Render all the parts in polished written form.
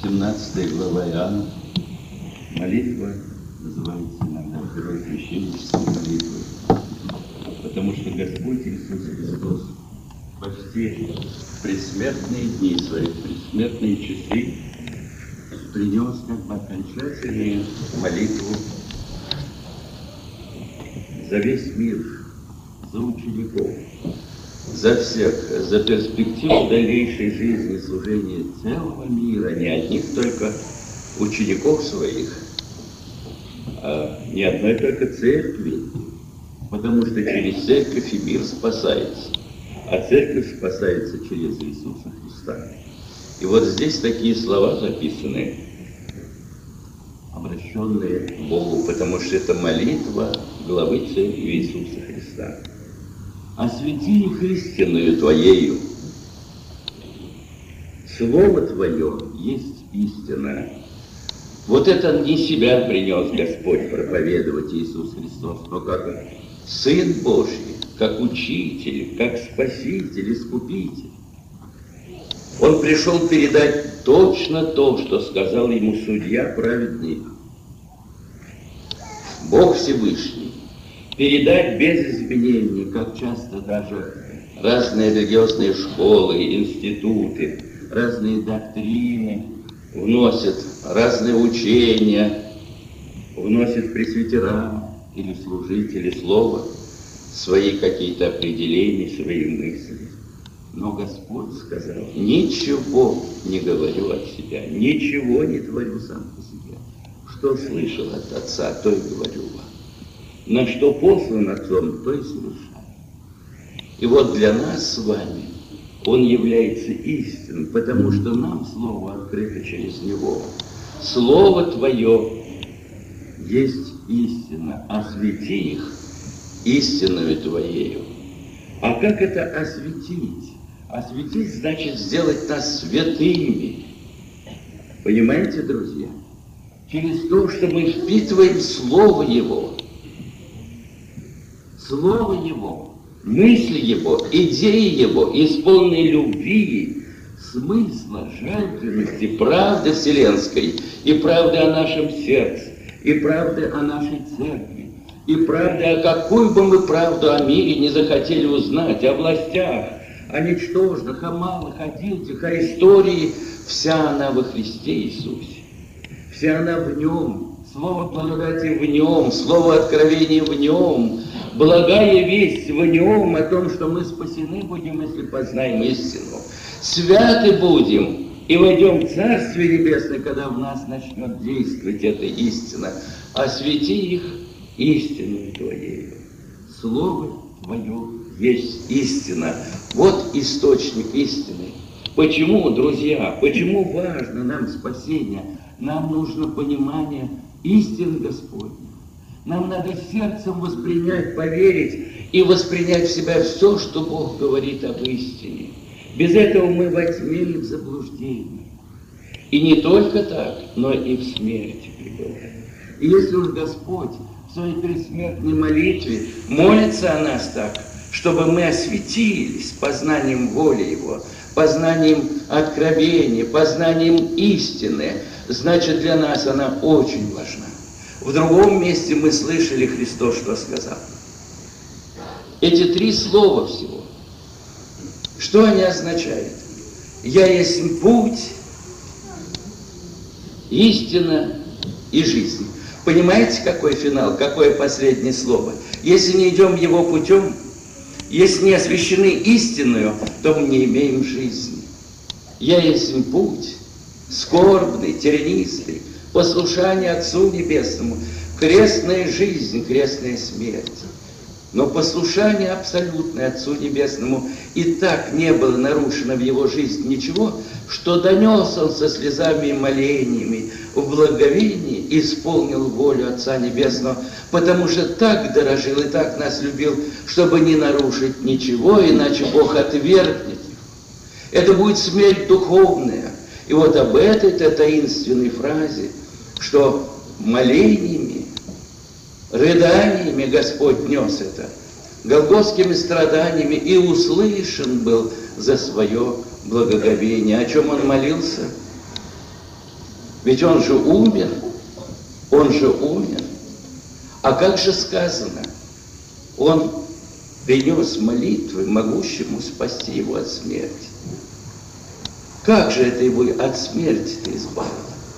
17 глава Иоанна. Молитва называется иногда первосвященнической молитвой, потому что Господь Иисус Христос почти предсмертные дни свои, предсмертные часы принес как бы окончательную молитву за весь мир, за учеников, за всех, за перспективу дальнейшей жизни, служения целого мира, не одних только учеников своих, а не одной только церкви, потому что через церковь и мир спасается, а церковь спасается через Иисуса Христа. И вот здесь такие слова записаны, обращенные к Богу, потому что это молитва главы церкви Иисуса Христа. «Освети их истинную Твоею». Слово Твое есть истина. Вот это не себя принес Господь проповедовать Иисус Христос, но как Сын Божий, как Учитель, как Спаситель, Искупитель. Он пришел передать точно то, что сказал ему судья праведный, Бог Всевышний. Передать без изменений, как часто даже разные религиозные школы, институты, разные доктрины вносят, разные учения, вносят пресвитера или служители слова, свои какие-то определения, свои мысли. Но Господь сказал: ничего не говорю от себя, ничего не творю сам по себе. Что слышал от Отца, то и говорю вам. На что послан Отцом, то и совершаю. И вот для нас с вами Он является истинным, потому что нам Слово открыто через Него. Слово Твое есть истина, освети их истинную Твоею. А как это осветить? Осветить значит сделать нас святыми. Понимаете, друзья? Через то, что мы впитываем Слово Его. Слово Его, мысли Его, идеи Его, исполненные любви, смысла, жертвенности, правды вселенской, и правды о нашем сердце, и правды о нашей церкви, и правды, о какую бы мы правду о мире не захотели узнать, о властях, о ничтожных, о малых, о детях, о истории, вся она во Христе Иисусе. Вся она в Нем, слово благодати в Нем, слово откровения в Нем, благая весть в Нем о том, что мы спасены будем, если познаем истину. Святы будем и войдем в Царствие Небесное, когда в нас начнет действовать эта истина. Освети их истинную Твоею. Слово Твое есть истина. Вот источник истины. Почему, друзья, почему важно нам спасение? Нам нужно понимание истин Господня. Нам надо сердцем воспринять, поверить и воспринять в себя все, что Бог говорит об истине. Без этого мы во тьме и в заблуждении. И не только так, но и в смерти пребываем. И если уж Господь в своей предсмертной молитве молится о нас так, чтобы мы осветились познанием воли Его, познанием откровения, познанием истины, значит, для нас она очень важна. В другом месте мы слышали Христос, что сказал. Эти 3 слова всего. Что они означают? «Я есть путь, истина и жизнь». Понимаете, какой финал, какое последнее слово? Если не идем Его путем, если не освящены истинную, то мы не имеем жизни. «Я есть путь, скорбный, тернистый, послушание Отцу Небесному, крестная жизнь, крестная смерть». Но послушание абсолютное Отцу Небесному и так не было нарушено в его жизни ничего, что донес он со слезами и молениями в благовении, исполнил волю Отца Небесного, потому что так дорожил и так нас любил, чтобы не нарушить ничего, иначе Бог отвергнет их. Это будет смерть духовная. И вот об этой-то таинственной фразе, что молениями, рыданиями Господь нес это, голгофскими страданиями, и услышан был за свое благоговение. О чем Он молился? Ведь он же умер. Он же умер. А как же сказано? Он принес молитвы могущему спасти его от смерти. Как же это его от смерти-то избавило?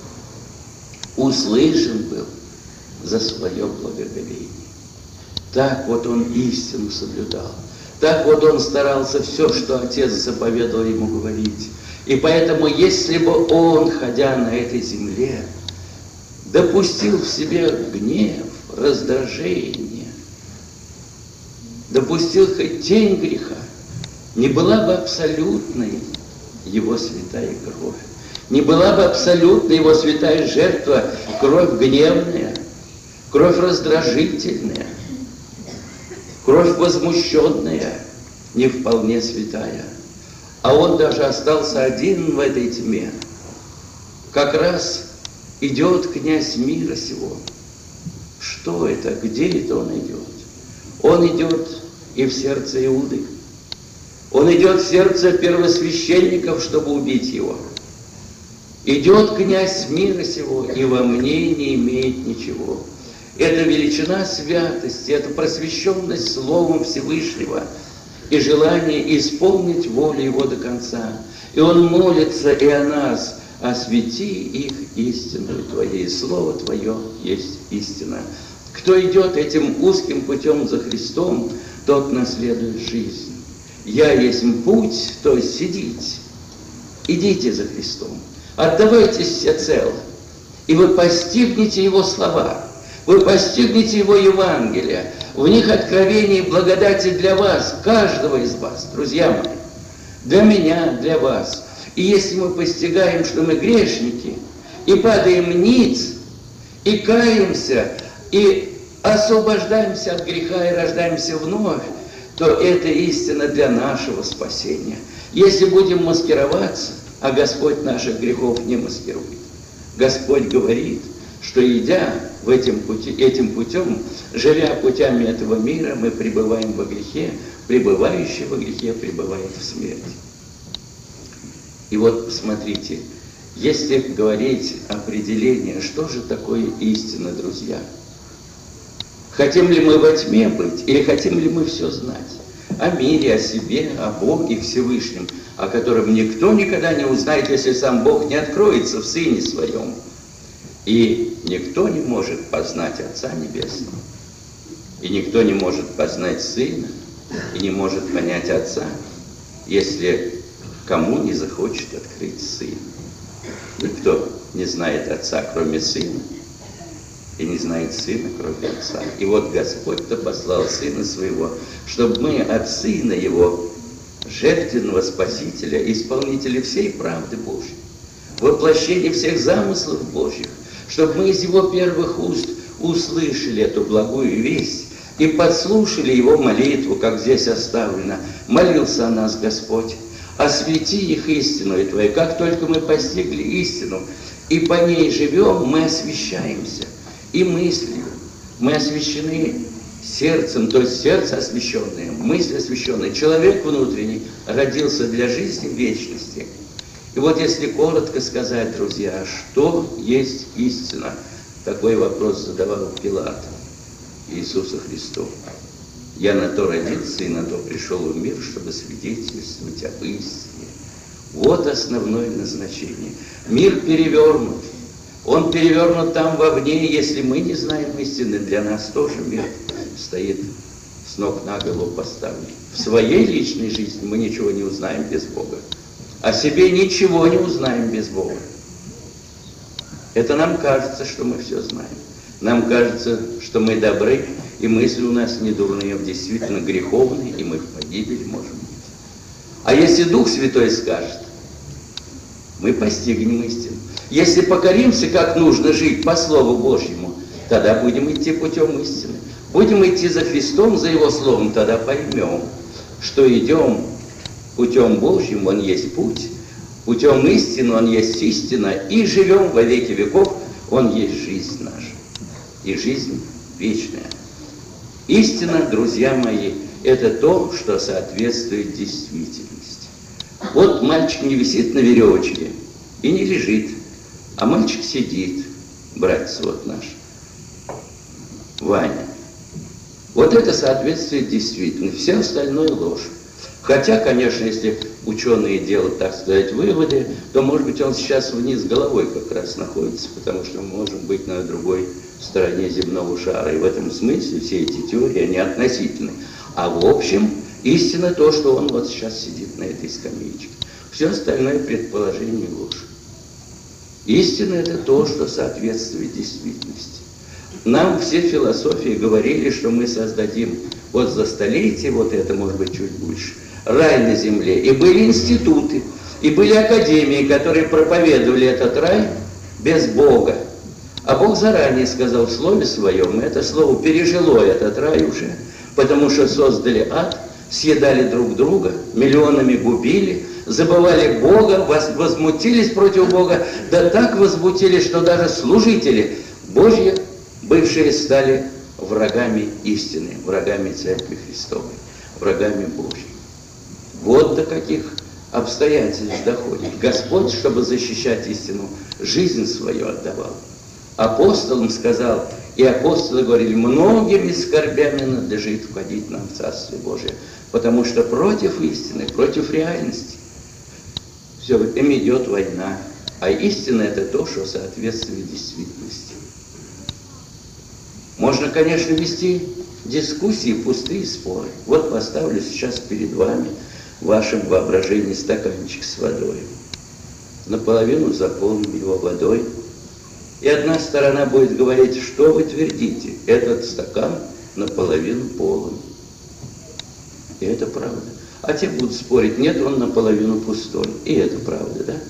Услышан был за свое благоговение. Так вот он истину соблюдал. Так вот он старался все, что Отец заповедовал ему говорить. И поэтому, если бы он, ходя на этой земле, допустил в себе гнев, раздражение, допустил хоть тень греха, не была бы абсолютной его святая кровь, не была бы абсолютной его святая жертва, кровь гневная, кровь раздражительная, кровь возмущенная, не вполне святая. А он даже остался один в этой тьме. Как раз идет князь мира сего. Что это? Где это он идет? Он идет и в сердце Иуды. Он идет в сердце первосвященников, чтобы убить его. Идет князь мира сего, и во мне не имеет ничего. Это величина святости, это просвещенность Словом Всевышнего и желание исполнить волю Его до конца. И он молится и о нас: освети их истиною Твоей, Слово Твое есть истина. Кто идет этим узким путем за Христом, тот наследует жизнь. Я есть путь, то есть идите за Христом, отдавайтесь всецело, и вы постигнете Его слова, вы постигнете Его Евангелие, в них откровение и благодати для вас, каждого из вас, друзья мои, для меня, для вас. И если мы постигаем, что мы грешники, и падаем ниц, и каемся, и освобождаемся от греха, и рождаемся вновь, то это истина для нашего спасения. Если будем маскироваться, а Господь наших грехов не маскирует, Господь говорит, что идя этим путем, живя путями этого мира, мы пребываем во грехе, пребывающий во грехе пребывает в смерти. И вот посмотрите, если говорить определение, что же такое истина, друзья? Хотим ли мы во тьме быть, или хотим ли мы все знать? О мире, о себе, о Боге Всевышнем, о котором никто никогда не узнает, если сам Бог не откроется в Сыне Своем. И никто не может познать Отца Небесного, и никто не может познать Сына, и не может понять Отца, если кому не захочет открыть Сына. Никто не знает Отца, кроме Сына, и не знает Сына, кроме Отца. И вот Господь-то послал Сына Своего, чтобы мы от Сына Его, жертвенного Спасителя, исполнителя всей правды Божьей, воплощение всех замыслов Божьих, чтобы мы из Его первых уст услышали эту благую весть и подслушали Его молитву, как здесь оставлено. Молился о нас Господь: освети их истиною Твоей. Как только мы постигли истину и по ней живем, мы освящаемся. И мыслью мы освящены сердцем, то есть сердце освященное, мысль освященная. Человек внутренний родился для жизни вечности. И вот если коротко сказать, друзья, что есть истина, такой вопрос задавал Пилат Иисусу Христу. Я на то родился и на то пришел в мир, чтобы свидетельствовать об истине. Вот основное назначение. Мир перевернут. Он перевернут там вовне, если мы не знаем истины, для нас тоже мир стоит с ног на голову поставлен. В своей личной жизни мы ничего не узнаем без Бога. О себе ничего не узнаем без Бога. Это нам кажется, что мы все знаем. Нам кажется, что мы добры, и мысли у нас не дурные, а действительно греховные, и мы в погибель можем быть. А если Дух Святой скажет, мы постигнем истину. Если покоримся, как нужно жить по Слову Божьему, тогда будем идти путем истины. Будем идти за Христом, за Его Словом, тогда поймем, что идем путем Божьим, Он есть путь, путем истины, Он есть истина, и живем во веки веков, Он есть жизнь наша, и жизнь вечная. Истина, друзья мои, это то, что соответствует действительности. Вот мальчик не висит на веревочке и не лежит А мальчик сидит, братец вот наш, Ваня. Вот это соответствует действительности, все остальное ложь. Хотя, конечно, если ученые делают, так сказать, выводы, то, может быть, он сейчас вниз головой как раз находится, потому что мы можем быть на другой стороне земного шара. И в этом смысле все эти теории, они относительны. А в общем, истина то, что он вот сейчас сидит на этой скамеечке. Все остальное предположение ложь. Истина – это то, что соответствует действительности. Нам все философии говорили, что мы создадим вот за столетие, вот это может быть чуть больше, рай на земле. И были институты, и были академии, которые проповедовали этот рай без Бога. А Бог заранее сказал в Слове Своем, и это Слово пережило этот рай уже, потому что создали ад, съедали друг друга, миллионами губили, забывали Бога, возмутились против Бога, да так возмутились, что даже служители Божьи, бывшие, стали врагами истины, врагами Церкви Христовой, врагами Божьей. Вот до каких обстоятельств доходит. Господь, чтобы защищать истину, жизнь свою отдавал. Апостолам сказал, и апостолы говорили, многими скорбями надлежит входить нам в Царствие Божие, потому что против истины, против реальности все им идет война, а истина – это то, что соответствует действительности. Можно, конечно, вести дискуссии, пустые споры. Вот поставлю сейчас перед вами в вашем воображении стаканчик с водой. Наполовину заполним его водой. И одна сторона будет говорить, что вы твердите, этот стакан наполовину полон. И это правда. А те будут спорить, нет, он наполовину пустой. И это правда, да?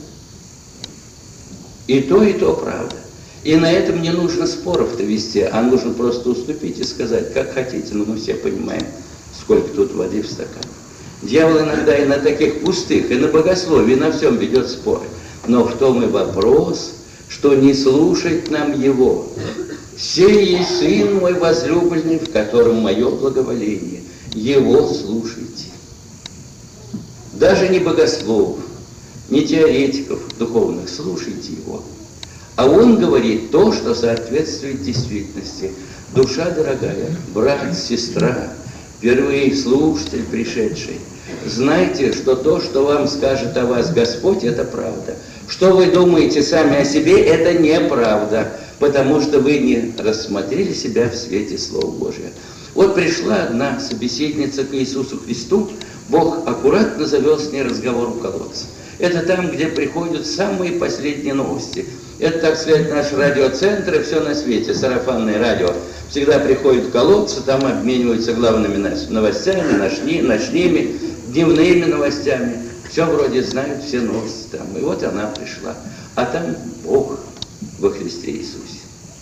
И то правда. И на этом не нужно споров-то вести, а нужно просто уступить и сказать, как хотите, но мы все понимаем, сколько тут воды в стакане. Дьявол иногда и на таких пустых, и на богословии, и на всем ведет споры. Но в том и вопрос, что не слушать нам его. «Сей есть Сын мой возлюбленный, в котором мое благоволение. Его слушайте». Даже не богословов, не теоретиков духовных, слушайте его. А он говорит то, что соответствует действительности. Душа дорогая, брат, сестра, впервые слушатель пришедший, знайте, что то, что вам скажет о вас Господь, это правда. Что вы думаете сами о себе, это неправда, потому что вы не рассмотрели себя в свете Слова Божия. Вот пришла одна собеседница к Иисусу Христу, Бог аккуратно завел с ней разговор у колодца. Это там, где приходят самые последние новости. Это, так сказать, наш радиоцентр и все на свете, сарафанное радио. Всегда приходят к колодцу, там обмениваются главными новостями, ночными, дневными новостями. Все вроде знают, все новости там. И вот она пришла. А там Бог во Христе Иисусе.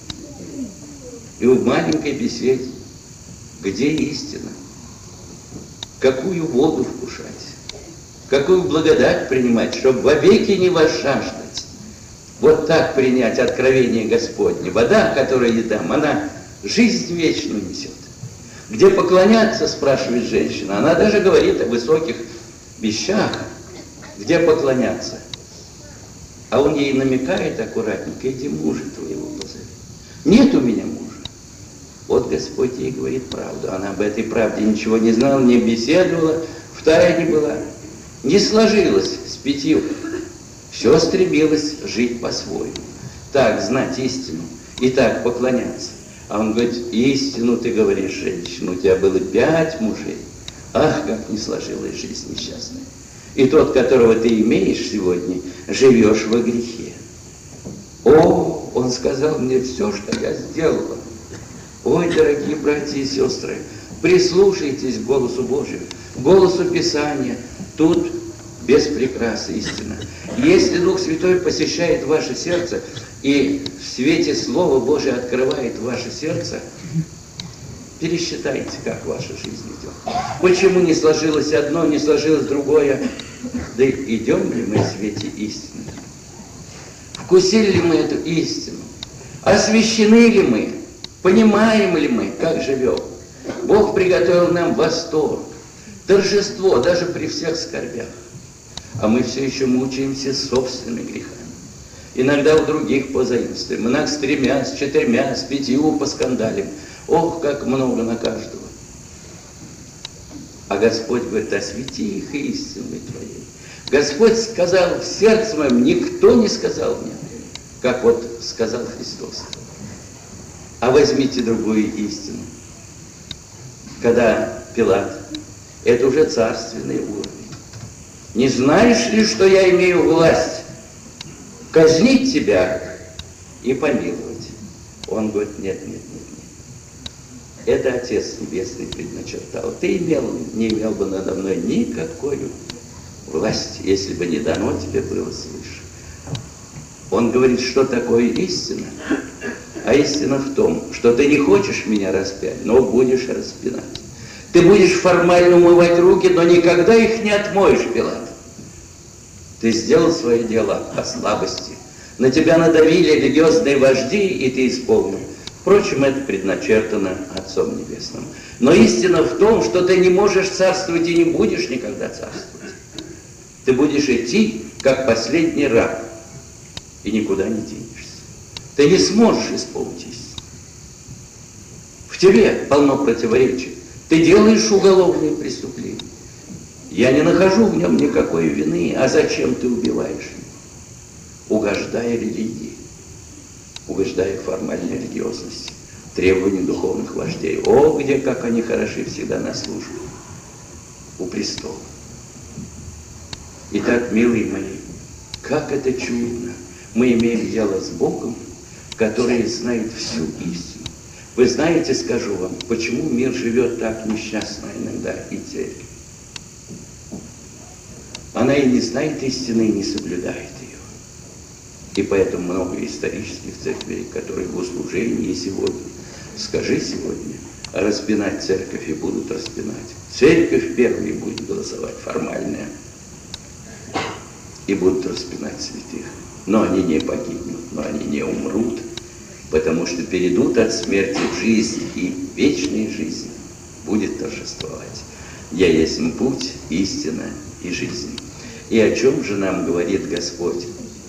И в маленькой беседе, где истина? Какую воду вкушать? Какую благодать принимать, чтобы вовеки не возжаждать? Вот так принять откровение Господне. Вода, которая я дам, она жизнь вечную несет. Где поклоняться, спрашивает женщина. Она даже говорит о высоких вещах. Где поклоняться? А он ей намекает аккуратненько, иди мужа твоего позови. Нет у меня мужа. Вот Господь ей говорит правду. Она об этой правде ничего не знала, не беседовала, в тайне была. Не сложилось с 5. Все стремилось жить по-своему. Так знать истину и так поклоняться. А он говорит, истину ты говоришь, женщина, у тебя было 5 мужей. Ах, как не сложилась жизнь несчастная. И тот, которого ты имеешь сегодня, живешь во грехе. О, он сказал мне все, что я сделала. Ой, дорогие братья и сестры, прислушайтесь к голосу Божию, к голосу Писания. Тут без прикрасы истина. Если Дух Святой посещает ваше сердце и в свете Слова Божия открывает ваше сердце, пересчитайте, как ваша жизнь идет. Почему не сложилось одно, не сложилось другое? Да идем ли мы в свете истины? Вкусили ли мы эту истину? Освящены ли мы? Понимаем ли мы, как живем? Бог приготовил нам восторг, торжество, даже при всех скорбях. А мы все еще мучаемся собственными грехами. Иногда у других позаимствуем. Иногда с 3, с 4, с 5 поскандалим. Ох, как много на каждого. А Господь говорит: освети их истиной Твоей. Господь сказал: в сердце моем никто не сказал мне, как вот сказал Христос. А возьмите другую истину. Когда Пилат, это уже царственный уровень. Не знаешь ли, что я имею власть казнить тебя и помиловать? Он говорит: нет, нет, нет, нет. Это Отец Небесный предначертал. Ты не имел бы надо мной никакой власти, если бы не дано тебе было свыше. Он говорит, что такое истина. А истина в том, что ты не хочешь меня распять, но будешь распинать. Ты будешь формально умывать руки, но никогда их не отмоешь, Пилат. Ты сделал свое дело по слабости. На тебя надавили религиозные вожди, и ты исполнил. Впрочем, это предначертано Отцом Небесным. Но истина в том, что ты не можешь царствовать и не будешь никогда царствовать. Ты будешь идти, как последний раб, и никуда не денешься. Ты не сможешь исполнить истину. В тебе полно противоречий. Ты делаешь уголовные преступления. Я не нахожу в нем никакой вины. А зачем ты убиваешь его? Угождая религии, угождая формальной религиозности, требованиям духовных вождей. О, где, как они хороши всегда на службе. У престола. Итак, милые мои, как это чудно. Мы имеем дело с Богом, который знает всю истину. Вы знаете, скажу вам, почему мир живет так несчастно иногда и церковь. Она и не знает истины, и не соблюдает ее. И поэтому много исторических церквей, которые в услужении и сегодня. Скажи сегодня, распинать церковь, и будут распинать. Церковь первой будет голосовать, формальная, и будут распинать святых. Но они не погибнут, но они не умрут, потому что перейдут от смерти в жизнь, и вечная жизнь будет торжествовать. Я есть путь, истина и жизнь. И о чем же нам говорит Господь?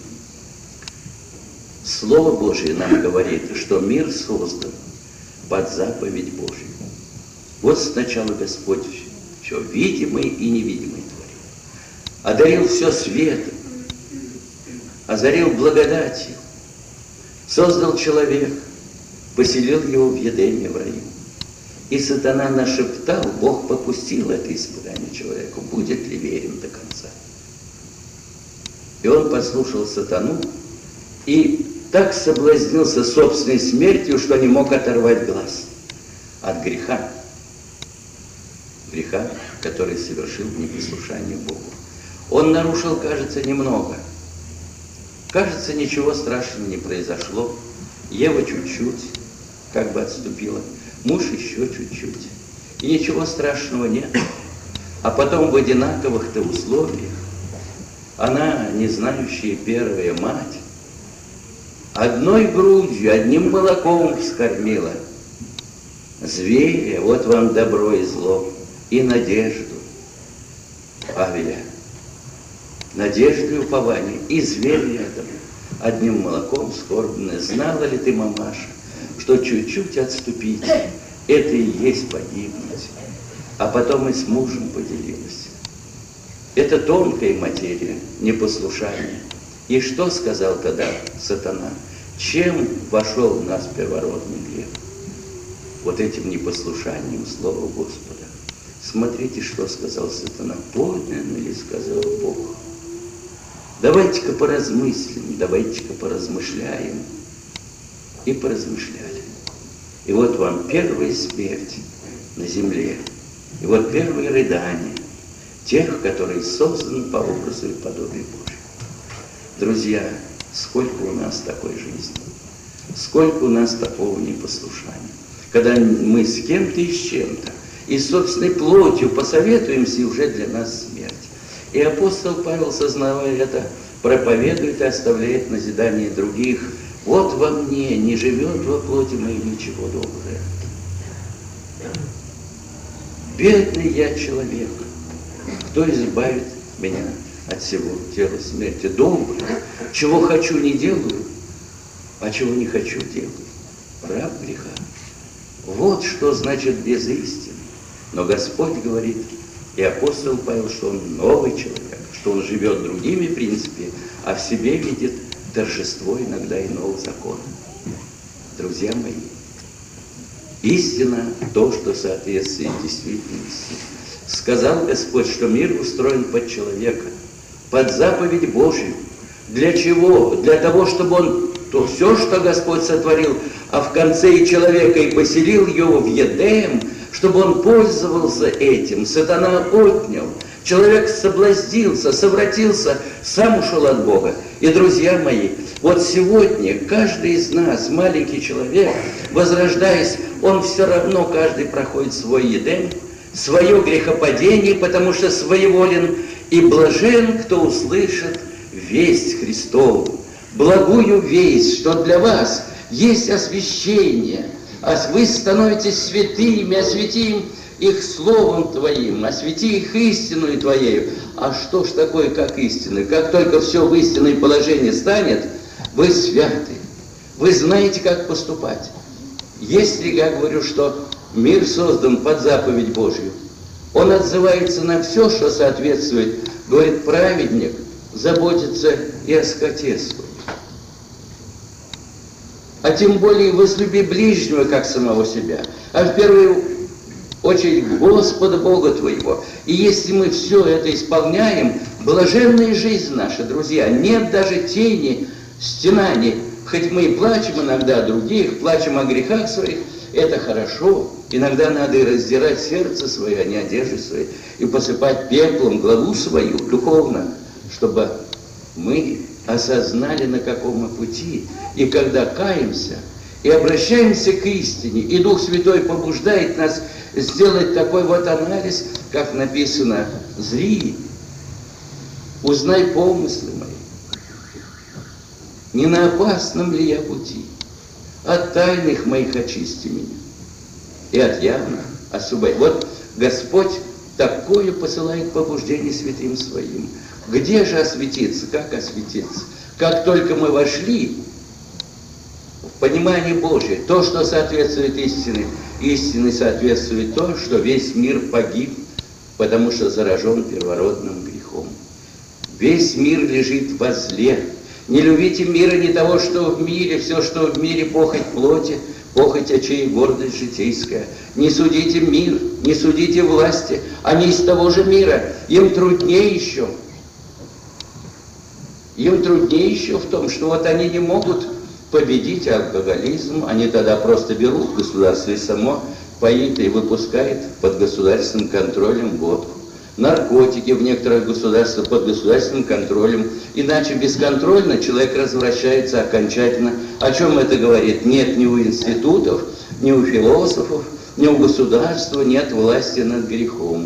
Слово Божие нам говорит, что мир создан под заповедь Божию. Вот сначала Господь все видимое и невидимое творил. Одарил все светом, озарил благодатью, создал человека, поселил его в Едеме, в раю. И сатана нашептал, Бог попустил это испытание человеку, будет ли верен до конца. И он послушал сатану и так соблазнился собственной смертью, что не мог оторвать глаз от греха. Греха, который совершил в непослушании Богу. Он нарушил, кажется, немного. Кажется, ничего страшного не произошло. Ева чуть-чуть как бы отступила. Муж еще чуть-чуть. И ничего страшного нет. А потом в одинаковых-то условиях она, не знающая первая мать, одной грудью, одним молоком вскормила зверя, вот вам добро и зло, и надежду Авеля. Надежду и упование, и зверь рядом, одним молоком скорбное. Знала ли ты, мамаша, что чуть-чуть отступить, это и есть погибнуть? А потом и с мужем поделилась. Это тонкая материя, непослушание. И что сказал тогда сатана? Чем вошел в нас первородный грех? Вот этим непослушанием слова Господа. Смотрите, что сказал сатана. Подлинно ли сказал Бог? Давайте-ка поразмыслим, давайте-ка поразмышляем. И поразмышляли. И вот вам первая смерть на земле. И вот первые рыдания тех, которые созданы по образу и подобию Божию. Друзья, сколько у нас такой жизни, сколько у нас такого непослушания. Когда мы с кем-то и с чем-то, и собственной плотью посоветуемся, и уже для нас смерть. И апостол Павел, сознавая это, проповедует и оставляет назидание других. Вот во мне не живет во плоти моей ничего доброе. Бедный я человек, кто избавит меня от всего тела смерти. Добрый. Чего хочу, не делаю, а чего не хочу, делаю. Раб греха. Вот что значит без истины. Но Господь говорит, и апостол Павел, что он новый человек, что он живет другими принципами, а в себе видит торжество иногда иного закона. Друзья мои, истина – то, что соответствует действительности. Сказал Господь, что мир устроен под человека, под заповедь Божию. Для чего? Для того, чтобы он то все, что Господь сотворил, а в конце и человека и поселил его в Едем, чтобы он пользовался этим. Сатана отнял. Человек соблазнился, совратился, сам ушел от Бога. И, друзья мои, вот сегодня каждый из нас, маленький человек, возрождаясь, он все равно, каждый проходит свой Едем, свое грехопадение, потому что своеволен, и блажен, кто услышит весть Христову, благую весть, что для вас есть освящение, а вы становитесь святыми, осветим их словом Твоим, освети их истиной Твоею. А что ж такое, как истина? Как только все в истинное положение станет, вы святы, вы знаете, как поступать. Если я говорю, что мир создан под заповедь Божью, он отзывается на все, что соответствует, говорит, праведник заботится и о скоте своем. А тем более возлюби ближнего, как самого себя, а в первую очередь Господа Бога твоего. И если мы все это исполняем, блаженная жизнь наша, друзья, нет даже тени стенаний. Хоть мы и плачем иногда о других, плачем о грехах своих, это хорошо. Иногда надо и раздирать сердце свое, а не одежду свою, и посыпать пеплом главу свою духовно, чтобы мы осознали, на каком мы пути. И когда каемся и обращаемся к истине, и Дух Святой побуждает нас сделать такой вот анализ, как написано: «Зри, узнай помыслы мои, не на опасном ли я пути, от тайных моих очисти меня, и от явных освободи». Вот Господь такое посылает побуждение святым своим. Где же осветиться? Как осветиться? Как только мы вошли в понимание Божие, то, что соответствует истине, истине соответствует то, что весь мир погиб, потому что заражен первородным грехом. Весь мир лежит во зле. Не любите мира, не того, что в мире, все, что в мире, похоть плоти, похоть очей, гордость житейская. Не судите мир, не судите власти, они из того же мира, им труднее еще. Им труднее еще в том, что вот они не могут победить алкоголизм, они тогда просто берут государство и само поит и выпускает под государственным контролем водку. Наркотики в некоторых государствах под государственным контролем. Иначе бесконтрольно человек развращается окончательно. О чем это говорит? Нет ни у институтов, ни у философов, ни у государства, нет власти над грехом.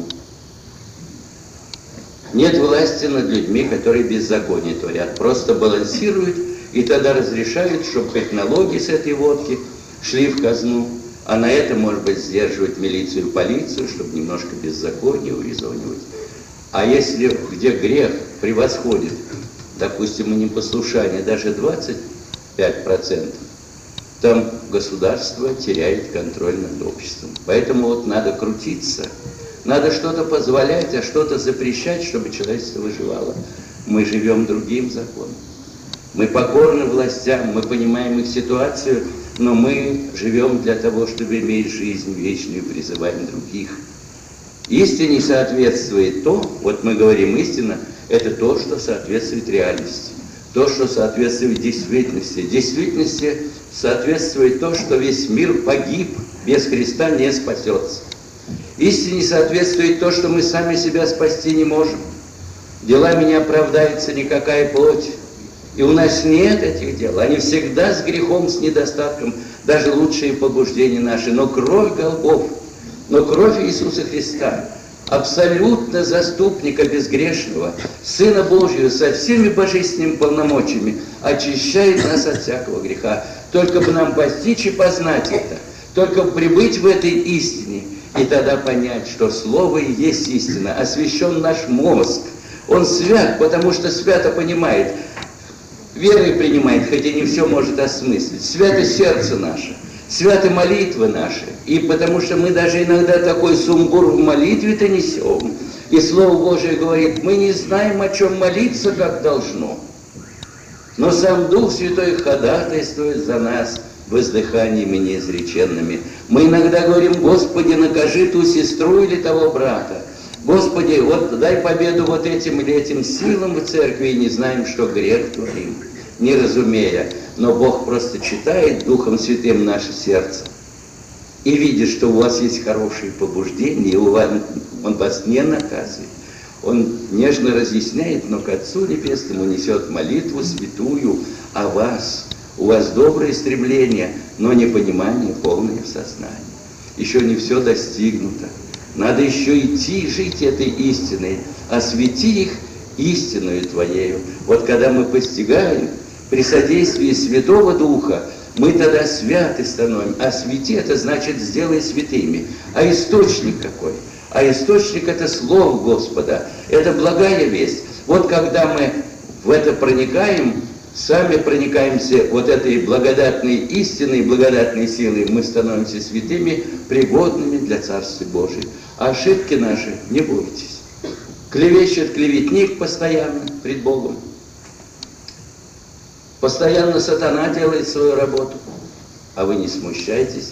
Нет власти над людьми, которые беззаконие творят. Просто балансируют и тогда разрешают, чтобы хоть налоги с этой водки шли в казну, а на это, может быть, сдерживать милицию и полицию, чтобы немножко беззаконие урезонивать. А если где грех превосходит, допустим, и непослушание даже 25%, там государство теряет контроль над обществом. Поэтому вот надо крутиться. Надо что-то позволять, а что-то запрещать, чтобы человечество выживало. Мы живем другим законом. Мы покорны властям, мы понимаем их ситуацию, но мы живем для того, чтобы иметь жизнь вечную, призываем других. Истине соответствует то, вот мы говорим истина, это то, что соответствует реальности, то, что соответствует действительности. Действительности соответствует то, что весь мир погиб, без Христа не спасется. Истине соответствует то, что мы сами себя спасти не можем. Делами не оправдается никакая плоть. И у нас нет этих дел. Они всегда с грехом, с недостатком, даже лучшие побуждения наши. Но кровь Голгоф, но кровь Иисуса Христа, абсолютно заступника безгрешного, Сына Божьего, со всеми божественными полномочиями, очищает нас от всякого греха. Только бы нам постичь и познать это, только прибыть в этой истине, и тогда понять, что Слово и есть истина. Освящен наш мозг, Он свят, потому что свято понимает, верой принимает, хотя не все может осмыслить. Свято сердце наше, святы молитвы наши. И потому что мы даже иногда такой сумбур в молитве-то несем. И Слово Божие говорит, мы не знаем, о чем молиться, как должно. Но сам Дух Святой ходатайствует за нас воздыханиями неизреченными. Мы иногда говорим, Господи, накажи ту сестру или того брата. Господи, вот дай победу вот этим или этим силам в церкви, и не знаем, что грех творим, не разумея. Но Бог просто читает Духом Святым наше сердце и видит, что у вас есть хорошие побуждения, и Он вас не наказывает. Он нежно разъясняет, но к Отцу Небесному несет молитву святую о вас. У вас доброе стремление, но непонимание полное в сознании. Еще не все достигнуто. Надо еще идти, жить этой истиной, освети их истинную Твоею. Вот когда мы постигаем при содействии Святого Духа, мы тогда святы становимся. А свети — это значит сделай святыми. А источник какой? А источник — это Слово Господа, это благая весть. Вот когда мы в это проникаем, сами проникаемся вот этой благодатной истиной, благодатной силой, мы становимся святыми, пригодными для Царства Божия. А ошибки наши не бойтесь. Клевещет клеветник постоянно пред Богом. Постоянно сатана делает свою работу, а вы не смущайтесь.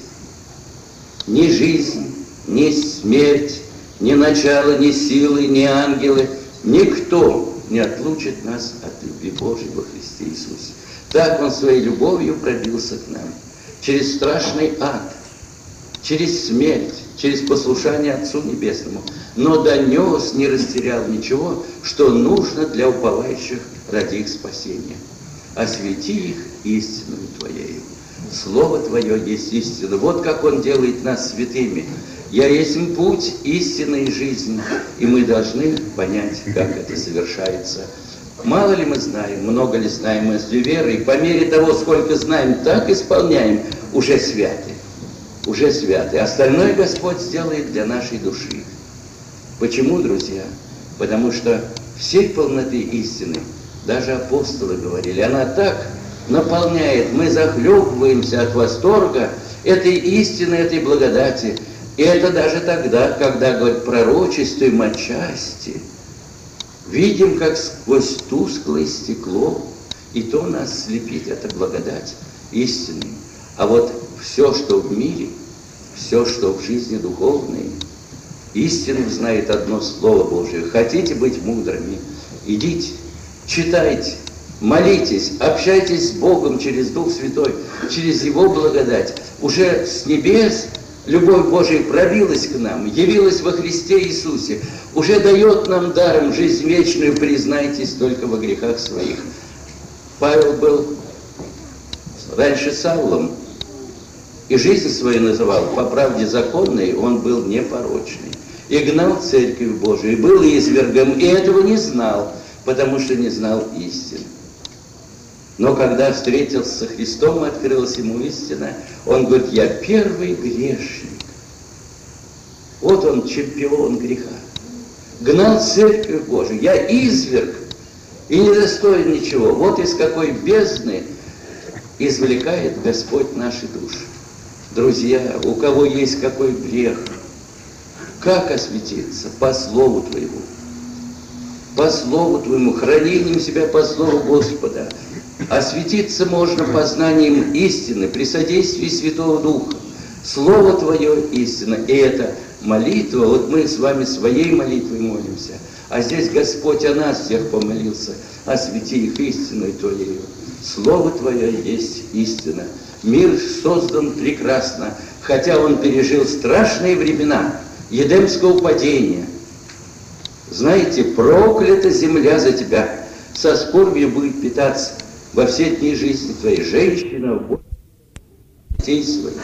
Ни жизнь, ни смерть, ни начало, ни силы, ни ангелы, никто не отлучит нас от любви Божией во Христе Иисусе. Так Он своей любовью пробился к нам. Через страшный ад, через смерть, через послушание Отцу Небесному. Но донес, не растерял ничего, что нужно для уповающих ради их спасения. Освети их истиною Твоею. Слово Твое есть истина. Вот как Он делает нас святыми. Я есть путь истинной жизни, и мы должны понять, как это совершается. Мало ли мы знаем, много ли знаем мы с верой, по мере того, сколько знаем, так исполняем, уже святы. Уже святы. Остальное Господь сделает для нашей души. Почему, друзья? Потому что всей полноты истины, даже апостолы говорили, она так наполняет, мы захлебываемся от восторга этой истины, этой благодати. И это даже тогда, когда, говорит, пророчествуем отчасти, видим, как сквозь тусклое стекло, и то нас слепит эта благодать истины. А вот все, что в мире, все, что в жизни духовной, истину знает одно Слово Божие. Хотите быть мудрыми? Идите, читайте, молитесь, общайтесь с Богом через Дух Святой, через Его благодать. Уже с небес любовь Божия пробилась к нам, явилась во Христе Иисусе, уже дает нам даром жизнь вечную, признайтесь только во грехах своих. Павел был раньше Савлом, и жизнь свою называл по правде законной, он был непорочный. И гнал Церковь Божию, и был извергом, и этого не знал, потому что не знал истины. Но когда встретился со Христом, открылась ему истина, он говорит, я первый грешник. Вот он, чемпион греха. Гнал Церковь Божию, я изверг и не достоин ничего. Вот из какой бездны извлекает Господь наши души. Друзья, у кого есть какой грех, как осветиться? По Слову Твоему. По Слову Твоему, хранением себя по Слову Господа. Осветиться можно познанием истины при содействии Святого Духа. Слово Твое истина. И это молитва. Вот мы с вами своей молитвой молимся. А здесь Господь о нас всех помолился. Освети их истиной Твоею. Слово Твое есть истина. Мир создан прекрасно, хотя он пережил страшные времена Едемского падения. Знаете, проклята земля за тебя, со скорбью будет питаться во все дни жизни твоей, женщина, детей своих.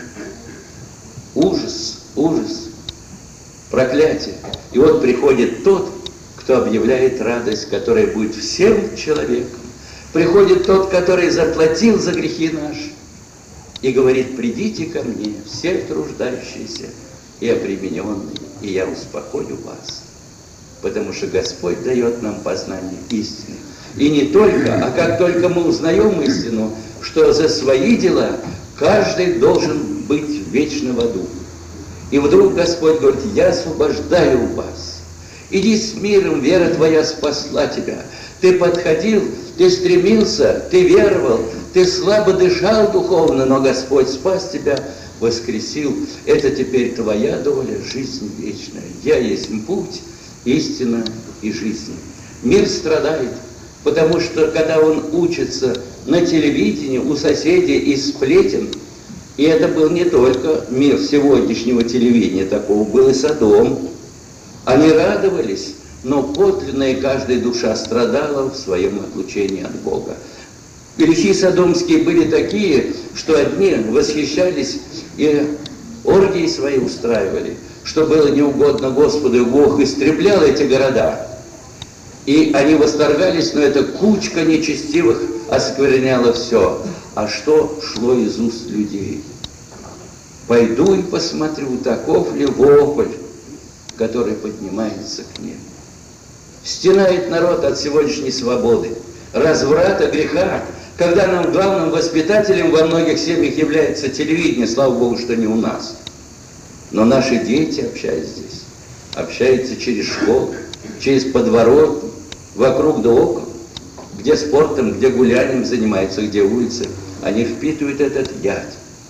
Ужас, ужас, проклятие. И вот приходит тот, кто объявляет радость, которая будет всем человеком. Приходит тот, который заплатил за грехи наши, и говорит, придите ко мне, все труждающиеся и обремененные, и я успокою вас. потому что Господь дает нам познание истины. И не только, а как только мы узнаем истину, что за свои дела каждый должен быть вечно в аду. И вдруг Господь говорит: я освобождаю вас. Иди с миром, вера твоя спасла тебя. Ты подходил, ты стремился, ты веровал, ты слабо дышал духовно, но Господь спас тебя, воскресил. Это теперь твоя доля, жизнь вечная. Я есть путь, истина и жизнь. Мир страдает, потому что когда он учится на телевидении, у соседей из сплетен, и это был не только мир сегодняшнего телевидения, такого был и Содом. Они радовались, но подлинная каждая душа страдала в своем отлучении от Бога. Грехи содомские были такие, что одни восхищались и оргии свои устраивали, что было неугодно Господу, и Бог истреблял эти города. И они восторгались, но эта кучка нечестивых оскверняла все. А что шло из уст людей? Пойду и посмотрю, таков ли вопль, который поднимается к небу. Стенает народ от сегодняшней свободы, разврата, греха, когда нам главным воспитателем во многих семьях является телевидение, слава Богу, что не у нас. Но наши дети, общаясь здесь, общаются через школу, через подворот, вокруг да около, где спортом, где гулянием занимаются, где улицы. Они впитывают этот яд.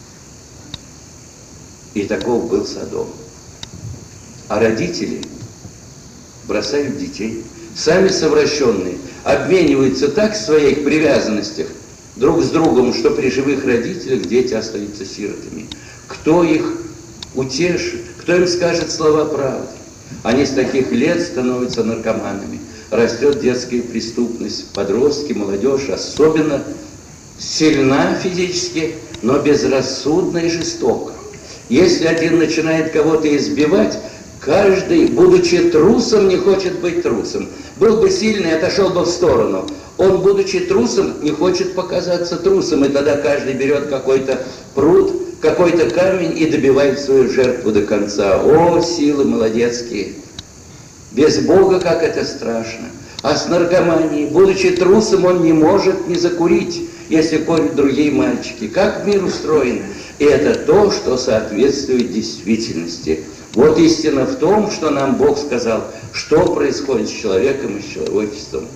И таков был Содом. А родители бросают детей, сами совращенные, обмениваются так в своих привязанностях друг с другом, что при живых родителях дети остаются сиротами. Кто их утешит? Кто им скажет слова правды? Они с таких лет становятся наркоманами. Растет детская преступность, подростки, молодежь особенно сильна физически, но безрассудна и жестока. Если один начинает кого-то избивать, каждый, будучи трусом, не хочет быть трусом. Был бы сильный, отошел бы в сторону. Он, будучи трусом, не хочет показаться трусом. И тогда каждый берет какой-то пруд, какой-то камень и добивает свою жертву до конца. О, силы молодецкие! Без Бога как это страшно. А с наркоманией, будучи трусом, он не может не закурить, если курят другие мальчики. Как мир устроен? И это то, что соответствует действительности. Вот истина в том, что нам Бог сказал, что происходит с человеком и с человечеством.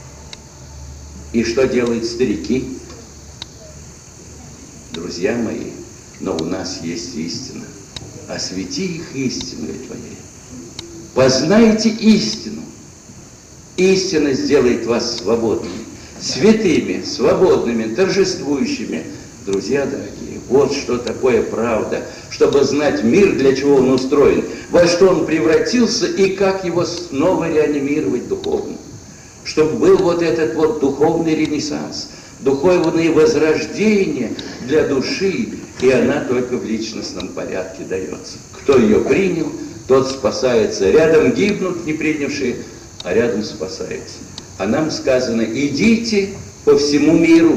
И что делают старики. Друзья мои, но у нас есть истина. Освети их истиной Твоей. Познайте истину. Истина сделает вас свободными, святыми, свободными, торжествующими. Друзья дорогие, вот что такое правда, чтобы знать мир, для чего он устроен, во что он превратился и как его снова реанимировать духовно. Чтобы был вот этот вот духовный ренессанс, духовное возрождение для души, и она только в личностном порядке дается. Кто ее принял, тот спасается. Рядом гибнут не принявшие, а рядом спасается. А нам сказано: идите по всему миру,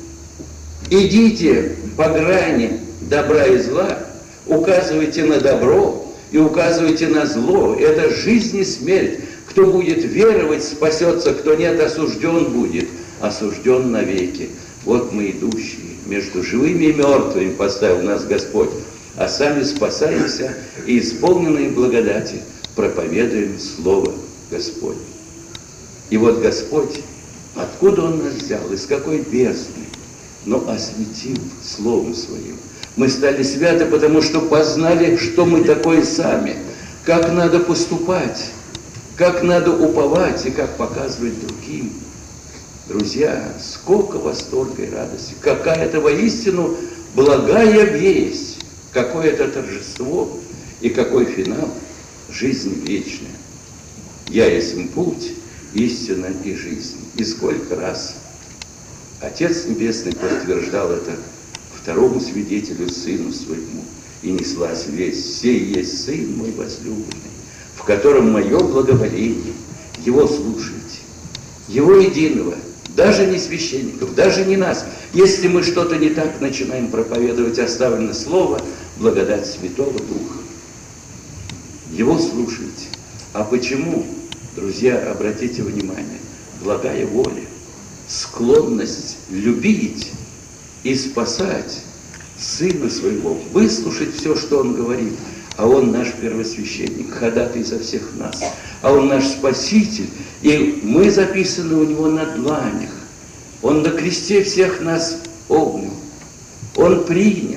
идите по грани добра и зла, указывайте на добро и указывайте на зло. Это жизнь и смерть. Кто будет веровать, спасется, кто нет, осужден будет, осужден навеки. Вот мы идущие, между живыми и мертвыми поставил нас Господь, а сами спасаемся и, исполненные благодати, проповедуем Слово Господне. И вот Господь, откуда Он нас взял, из какой бездны, но осветил Словом Своим. Мы стали святы, потому что познали, что мы такое сами, как надо поступать, как надо уповать и как показывать другим. Друзья, сколько восторга и радости, какая это воистину благая весть, какое это торжество и какой финал, жизнь вечная. Я есть путь, истина и жизнь. И сколько раз Отец Небесный подтверждал это второму свидетелю, Сыну Своему, и неслась весть: сей есть Сын мой возлюбленный, в котором мое благоволение. Его слушайте, Его единого, даже не священников, даже не нас. Если мы что-то не так начинаем проповедовать, оставлено Слово, благодать Святого Духа. Его слушайте. А почему? Друзья, обратите внимание, благая воля, склонность любить и спасать Сына Своего, выслушать все, что Он говорит, а Он наш первосвященник, ходатай за всех нас, а Он наш Спаситель, и мы записаны у Него на дланях. Он на кресте всех нас обнял, Он принял.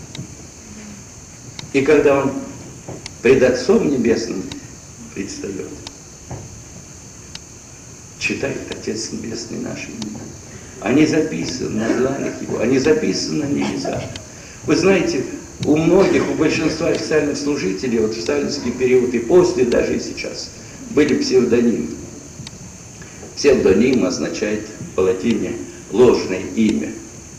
И когда Он пред Отцом Небесным предстает, читает Отец Небесный наши имена. Они записаны на дланях Его, они записаны на небесах. Вы знаете, у многих, у большинства официальных служителей, вот в сталинский период и после, даже и сейчас, были псевдонимы. Псевдоним означает по латине ложное имя.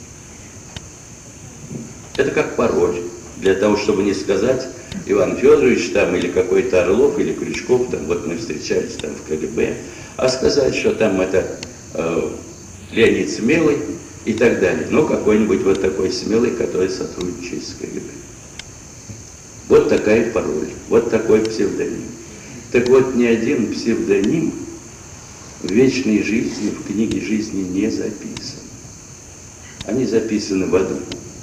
Это как пароль, для того, чтобы не сказать Иван Федорович там, или какой-то Орлов, или Крючков, там, вот мы встречались там в КГБ, а сказать, что там это Леонид Смелый и так далее. Ну, какой-нибудь вот такой Смелый, который сотрудничает с КГБ. Вот такая пароль, вот такой псевдоним. Так вот, ни один псевдоним в вечной жизни, в книге жизни не записан. Они записаны в аду.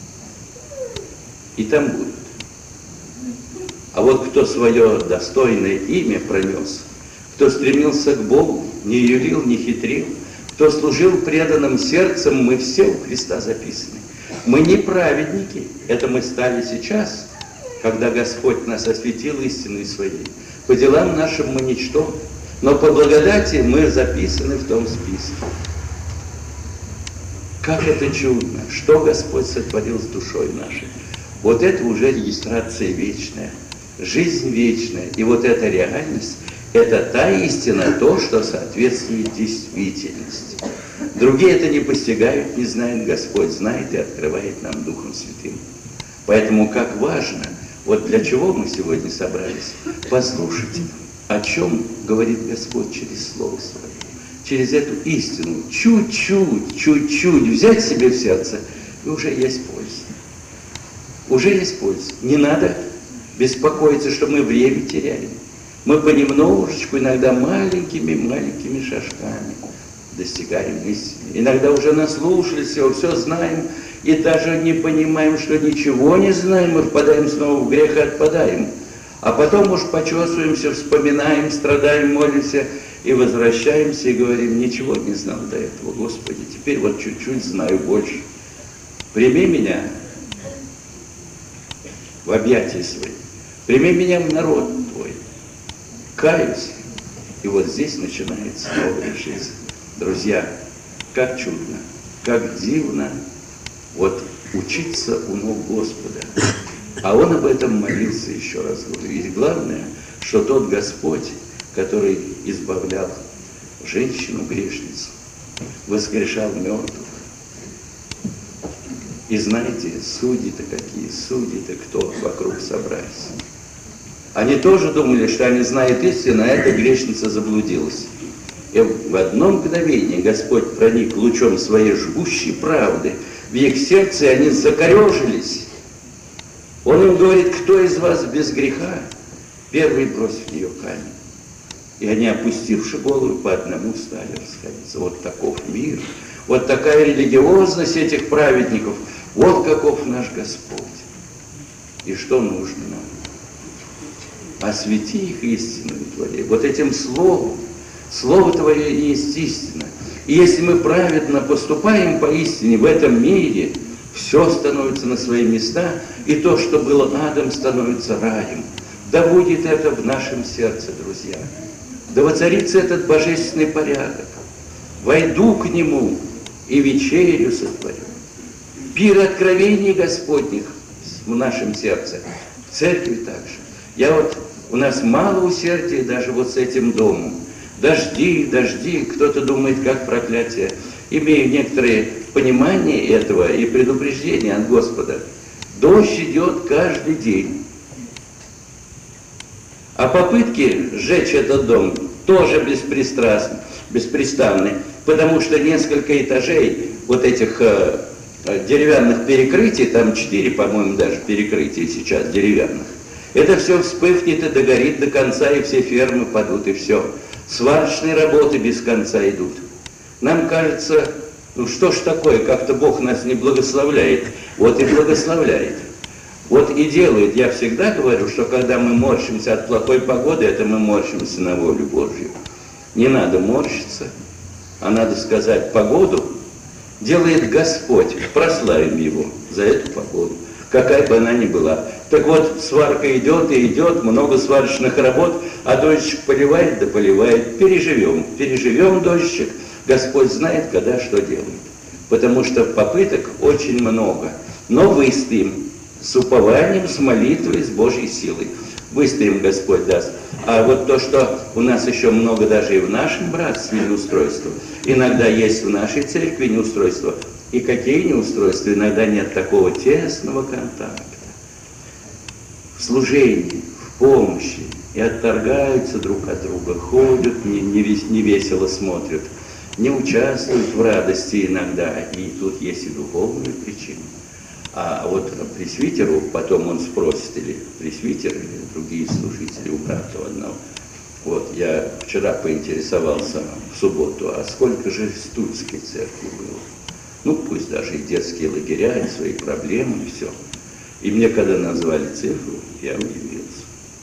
И там будут. А вот кто свое достойное имя пронес, кто стремился к Богу, не юлил, не хитрил, кто служил преданным сердцем, мы все у Христа записаны. Мы не праведники, это мы стали сейчас, когда Господь нас осветил истиной Своей. По делам нашим мы ничто, но по благодати мы записаны в том списке. Как это чудно, что Господь сотворил с душой нашей. Вот это уже регистрация вечная, жизнь вечная. И вот эта реальность, это та истина, то, что соответствует действительности. Другие это не постигают, не знают, Господь знает и открывает нам Духом Святым. Поэтому как важно, вот для чего мы сегодня собрались, послушать, о чем говорит Господь через Слово Свое, через эту истину, чуть-чуть взять себе в сердце, и уже есть польза. Уже есть польза. Не надо беспокоиться, что мы время теряем. Мы понемножечку, иногда маленькими шажками достигаем истины. Иногда уже наслушались всего, все знаем, и даже не понимаем, что ничего не знаем, мы впадаем снова в грех и отпадаем. А потом уж почесываемся, вспоминаем, страдаем, молимся и возвращаемся и говорим, ничего не знал до этого, Господи, теперь вот чуть-чуть знаю больше. Прими меня в объятия свои, прими меня в народ Твой, каюсь, и вот здесь начинается новая жизнь. Друзья, как чудно, как дивно вот учиться у ног Господа. А Он об этом молился, еще раз говорю. И главное, что тот Господь, который избавлял женщину, грешницу, воскрешал мертвых. И знаете, судьи-то какие, судьи-то кто вокруг собрались. Они тоже думали, что они знают истину, а эта грешница заблудилась. И в одно мгновение Господь проник лучом своей жгущей правды в их сердце, и они закорежились. Он им говорит, кто из вас без греха, первый бросит в нее камень. И они, опустивши голову, по одному стали расходиться. Вот таков мир, вот такая религиозность этих праведников, вот каков наш Господь. И что нужно нам? Освети их истину Твоей. Вот этим словом, Слово Твое и есть истина. И если мы праведно поступаем по истине в этом мире, все становится на свои места, и то, что было адом, становится раем. Да будет это в нашем сердце, друзья. Да воцарится этот божественный порядок. Войду к Нему и вечерю сотворю. Пир откровений Господних в нашем сердце. В церкви также. У нас мало усердия даже вот с этим домом. Дожди, кто-то думает, как проклятие. Имею некоторые понимание этого и предупреждение от Господа. Дождь идет каждый день. А попытки сжечь этот дом тоже беспрестанны, потому что несколько этажей вот этих деревянных перекрытий, там 4, по-моему, даже перекрытия сейчас деревянных, это все вспыхнет и догорит до конца, и все фермы падут, и все. Сварочные работы без конца идут. Нам кажется, ну что ж такое, как-то Бог нас не благословляет. Вот и благословляет. Вот и делает. Я всегда говорю, что когда мы морщимся от плохой погоды, это мы морщимся на волю Божью. Не надо морщиться, а надо сказать, погоду делает Господь. Прославим Его за эту погоду, какая бы она ни была. Так вот, сварка идет и идет, много сварочных работ, а дождичек поливает да поливает. Переживем дождичек. Господь знает, когда что делает. Потому что попыток очень много. Но выстоим с упованием, с молитвой, с Божьей силой. Выстоим, Господь даст. А вот то, что у нас еще много даже и в нашем братстве неустройства, иногда есть в нашей церкви неустройства, и какие неустройства, иногда нет такого тесного контакта. В служении, в помощи, и отторгаются друг от друга, ходят, невесело смотрят, не участвуют в радости иногда, и тут есть и духовные причины. А вот пресвитеру, потом он спросит, или пресвитер, или другие служители у брата одного. Вот, я вчера поинтересовался в субботу, а сколько же в Тульской церкви было? Ну, пусть даже и детские лагеря, и свои проблемы, и все. И мне, когда назвали цифру, я удивился.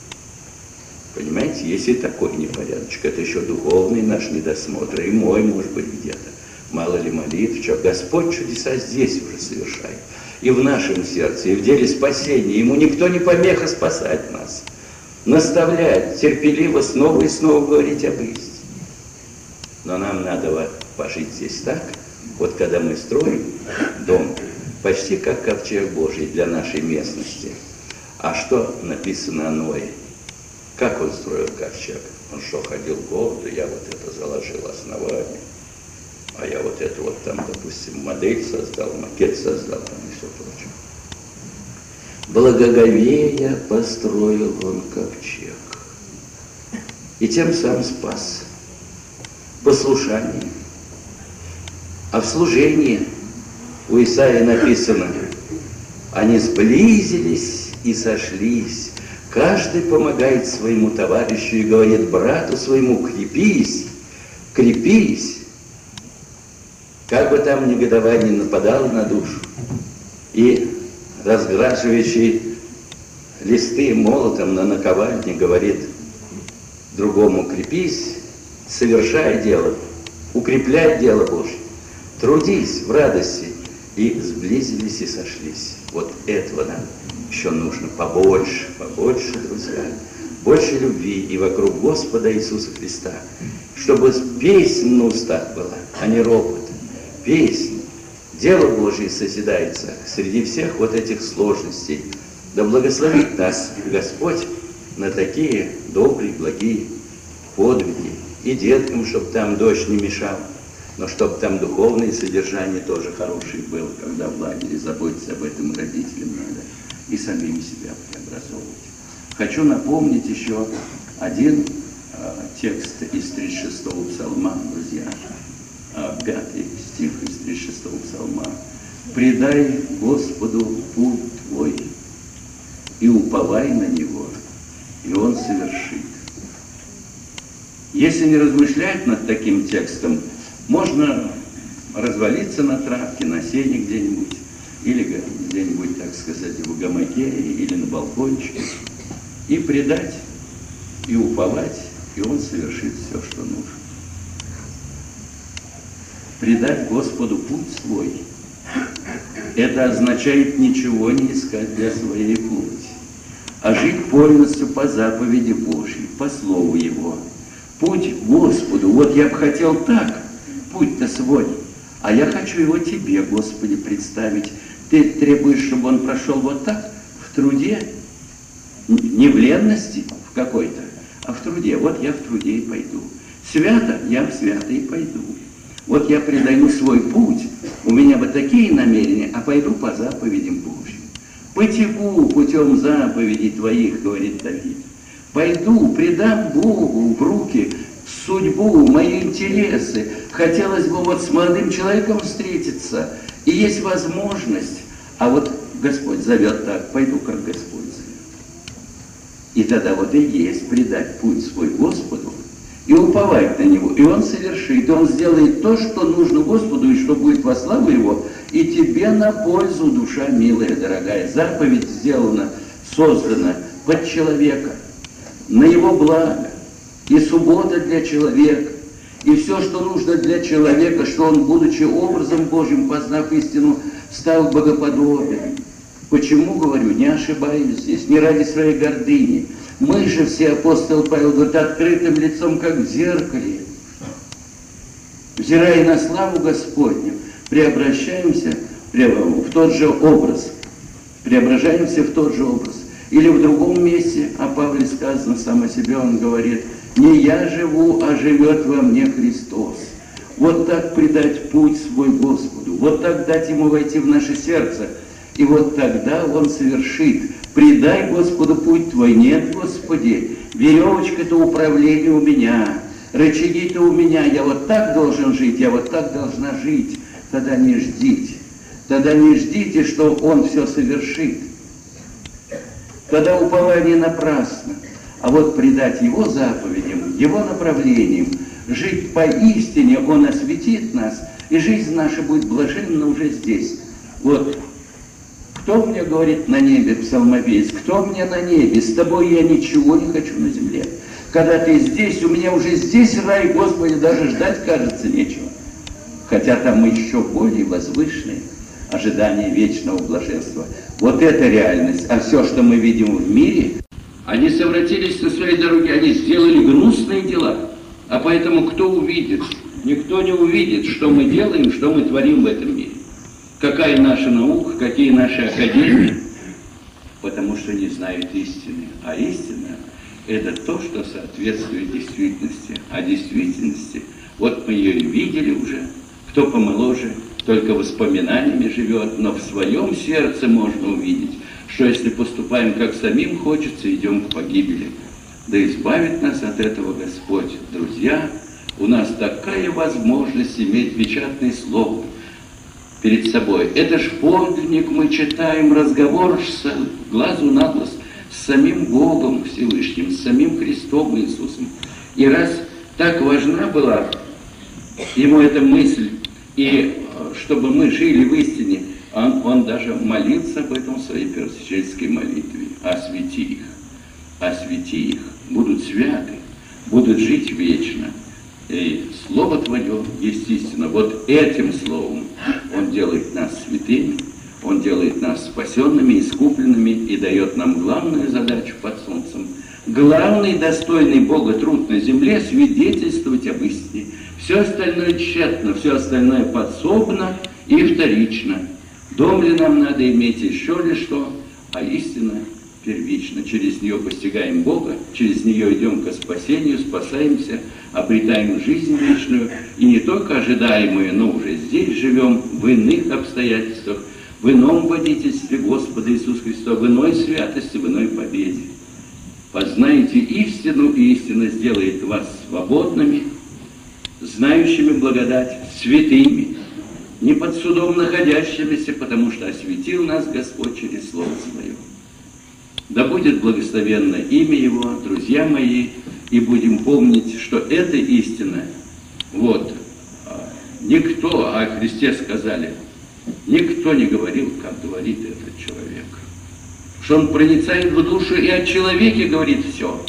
Понимаете, есть и такой непорядочек. Это еще духовный наш недосмотр, и мой, может быть, где-то. Мало ли молитв, что Господь чудеса здесь уже совершает. И в нашем сердце, и в деле спасения. Ему никто не помеха спасать нас. Наставлять, терпеливо снова и снова говорить об истине. Но нам надо пожить здесь так, вот когда мы строим дом, почти как ковчег Божий для нашей местности. А что написано о Ное? Как он строил ковчег? Он что, ходил гордо, я вот это заложил основание, а я вот это вот там, допустим, модель создал, макет создал, там и все прочее. Благоговея построил он ковчег. И тем сам спас. Послушание. А в служении у Исаии написано, они сблизились и сошлись. Каждый помогает своему товарищу и говорит брату своему, крепись, крепись. Как бы там негодование нападало на душу, и разграживающий листы молотом на наковальне говорит другому, крепись, совершай дело, укрепляй дело Божье, трудись в радости, и сблизились и сошлись. Вот этого нам еще нужно побольше, побольше, друзья, больше любви и вокруг Господа Иисуса Христа, чтобы песнь на устах была, а не ропот. Песнь, дело Божие созидается среди всех вот этих сложностей. Да благословит нас Господь на такие добрые, благие подвиги. И деткам, чтобы там дождь не мешал, но чтобы там духовное содержание тоже хорошее было, когда в лагере заботиться об этом родителям надо и самим себя преобразовывать. Хочу напомнить еще один текст из 36-го псалма, друзья. 5-й стих из 36-го псалма. «Предай Господу путь твой, и уповай на Него, и Он совершит». Если не размышлять над таким текстом, можно развалиться на травке, на сене где-нибудь, или где-нибудь, так сказать, в гамаке, или на балкончике, и предать, и уповать, и Он совершит все, что нужно. Предать Господу путь свой, это означает ничего не искать для своей плоти, а жить полностью по заповеди Божьей, по слову Его. Путь Господу, вот я бы хотел так, путь-то свой, а я хочу его Тебе, Господи, представить. Ты требуешь, чтобы он прошел вот так, в труде, не в ленности в какой-то, а в труде. Вот я в труде и пойду. Свято, я в свято и пойду. Вот я предаю свой путь, у меня вот такие намерения, а пойду по заповедям Божьим. Потеку путем заповедей Твоих, говорит Давид. Пойду, предам Богу в руки судьбу, мои интересы. Хотелось бы вот с молодым человеком встретиться, и есть возможность, а вот Господь зовет так, пойду, как Господь зовет. И тогда вот и есть предать путь свой Господу, и уповать на Него. И Он совершит, и Он сделает то, что нужно Господу, и что будет во славу Его, и тебе на пользу, душа милая, дорогая. Заповедь сделана, создана под человека, на его благо. И суббота для человека, и все, что нужно для человека, что он, будучи образом Божьим, познав истину, стал богоподобен. Почему, говорю, не ошибаюсь здесь, не ради своей гордыни. Мы же все, апостол Павел говорит, открытым лицом, как в зеркале, взирая на славу Господню, преображаемся в тот же образ. Преображаемся в тот же образ. Или в другом месте о Павле сказано сам о себе, он говорит, не я живу, а живет во мне Христос. Вот так предать путь свой Господу, вот так дать Ему войти в наше сердце, и вот тогда Он совершит. Предай Господу путь твой. Нет, Господи, веревочка-то управление у меня, рычаги-то у меня, я вот так должен жить, я вот так должна жить. Тогда не ждите. Тогда не ждите, что Он все совершит. Тогда упование напрасно. А вот предать Его заповедям, Его направлениям, жить поистине, Он осветит нас, и жизнь наша будет блаженна уже здесь. Вот кто мне говорит на небе, псалмопевец, кто мне на небе? С тобой я ничего не хочу на земле. Когда ты здесь, у меня уже здесь рай, Господи, даже ждать, кажется, нечего. Хотя там еще более возвышенные ожидания вечного блаженства. Вот это реальность. А все, что мы видим в мире, они совратились на своей дороге, они сделали гнусные дела. А поэтому кто увидит? Никто не увидит, что мы делаем, что мы творим в этом мире. Какая наша наука, какие наши академии, потому что не знают истины. А истина – это то, что соответствует действительности. А действительности, вот мы ее и видели уже, кто помоложе, только воспоминаниями живет, но в своем сердце можно увидеть, что если поступаем, как самим хочется, идем к погибели. Да избавит нас от этого Господь. Друзья, у нас такая возможность иметь печатное слово перед собой. Это ж подлинник, мы читаем разговор с глазу на глаз с самим Богом Всевышним, с самим Христом Иисусом. И раз так важна была ему эта мысль, и чтобы мы жили в истине, он даже молился об этом в своей первосвященнической молитве. Освети их, освети их, будут святы, будут жить вечно. И Слово Твое есть истина. Вот этим Словом Он делает нас святыми, Он делает нас спасенными, искупленными и дает нам главную задачу под солнцем. Главный достойный Бога труд на земле — свидетельствовать об истине. Все остальное тщетно, все остальное подсобно и вторично. Дом ли нам надо иметь еще ли что, а истина первично. Через нее постигаем Бога, через нее идем ко спасению, спасаемся, обретаем жизнь вечную, и не только ожидаемую, но уже здесь живем в иных обстоятельствах, в ином водительстве Господа Иисуса Христа, в иной святости, в иной победе. Познаете истину, и истина сделает вас свободными, знающими благодать, святыми, не под судом находящимися, потому что осветил нас Господь через Слово Свое. Да будет благословенно имя Его, друзья мои, и будем помнить, что это истина. Вот, никто, о Христе сказали, никто не говорил, как говорит этот человек. Что он проницает в душу и о человеке говорит все.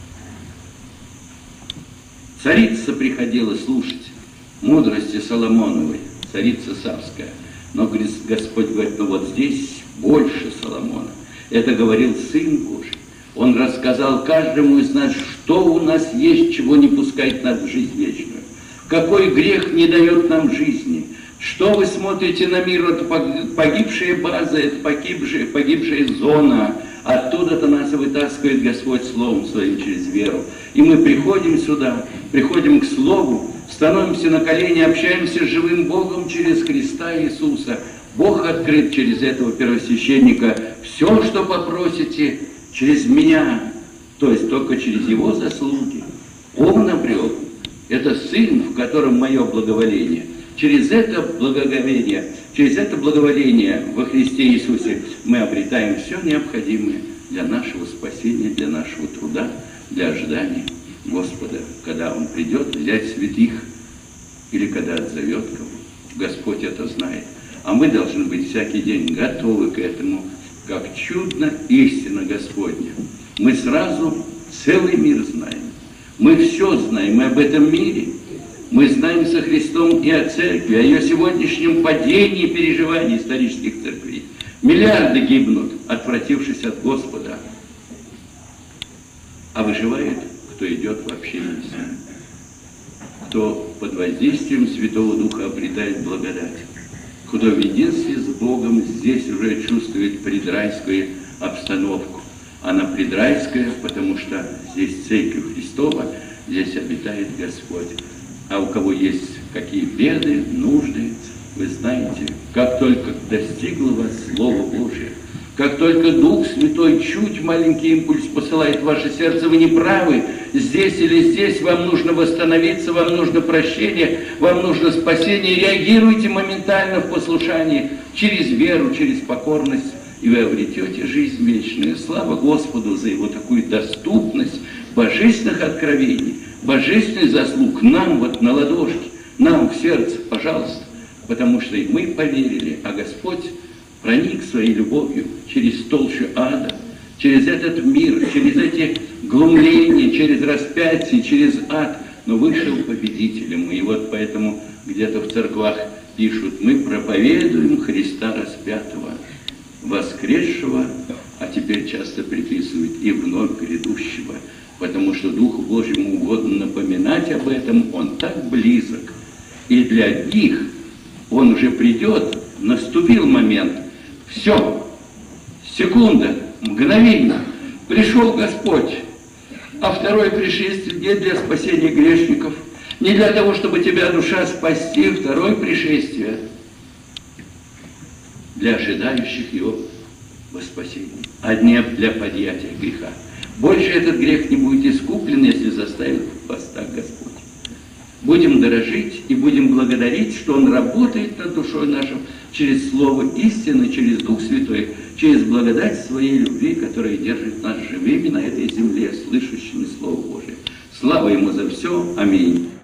Царица приходила слушать мудрости Соломоновой, царица Савская. Но Господь говорит, ну вот здесь больше Соломона. Это говорил Сын Божий. Он рассказал каждому из нас, что у нас есть, чего не пускает нас в жизнь вечную. Какой грех не дает нам жизни. Что вы смотрите на мир? Это погибшая база, это погибшая зона. Оттуда-то нас вытаскивает Господь Словом Своим через веру. И мы приходим сюда, приходим к Слову, становимся на колени, общаемся с живым Богом через Христа Иисуса. Бог открыт через этого первосвященника. Все, что попросите, через меня, то есть только через Его заслуги. Он обрел. Это Сын, в котором мое благоволение. Через это благоволение во Христе Иисусе мы обретаем все необходимое для нашего спасения, для нашего труда, для ожидания Господа, когда Он придет взять святых, или когда отзовет кого. Господь это знает. А мы должны быть всякий день готовы к этому, как чудно истина Господня. Мы сразу целый мир знаем. Мы все знаем, мы об этом мире. Мы знаем со Христом и о церкви, о ее сегодняшнем падении и переживании исторических церквей. Миллиарды гибнут, отвратившись от Господа. А выживает, кто идет в общение с Ним, кто под воздействием Святого Духа обретает благодать, кто в единстве с Богом здесь уже чувствует предрайскую обстановку. Она предрайская, потому что здесь Церковь Христова, здесь обитает Господь. А у кого есть какие беды, нужды, вы знаете, как только достигло вас Слово Божие, как только Дух Святой чуть маленький импульс посылает в ваше сердце, вы не правы, здесь или здесь, вам нужно восстановиться, вам нужно прощение, вам нужно спасение, реагируйте моментально в послушании, через веру, через покорность, и вы обретете жизнь вечную. Слава Господу за Его такую доступность божественных откровений, божественных заслуг нам вот на ладошке, нам в сердце, пожалуйста, потому что и мы поверили, а Господь проник своей любовью через толщу ада, через этот мир, через эти глумления, через распятие, через ад, но вышел победителем. И вот поэтому где-то в церквах пишут: мы проповедуем Христа распятого, воскресшего, а теперь часто приписывают и вновь грядущего, потому что Духу Божьему угодно напоминать об этом, Он так близок. И для одних Он уже придет, наступил момент, все, секунда, мгновение, пришел Господь, а второе пришествие не для спасения грешников, не для того, чтобы тебя, душа, спасти, второе пришествие для ожидающих Его во спасении, а не для подъятия греха. Больше этот грех не будет искуплен, если заставит вас так Господь. Будем дорожить и будем благодарить, что Он работает над душой нашей через Слово истины, через Дух Святой, через благодать Своей любви, которая держит нас живыми на этой земле, слышащими Слово Божие. Слава Ему за все. Аминь.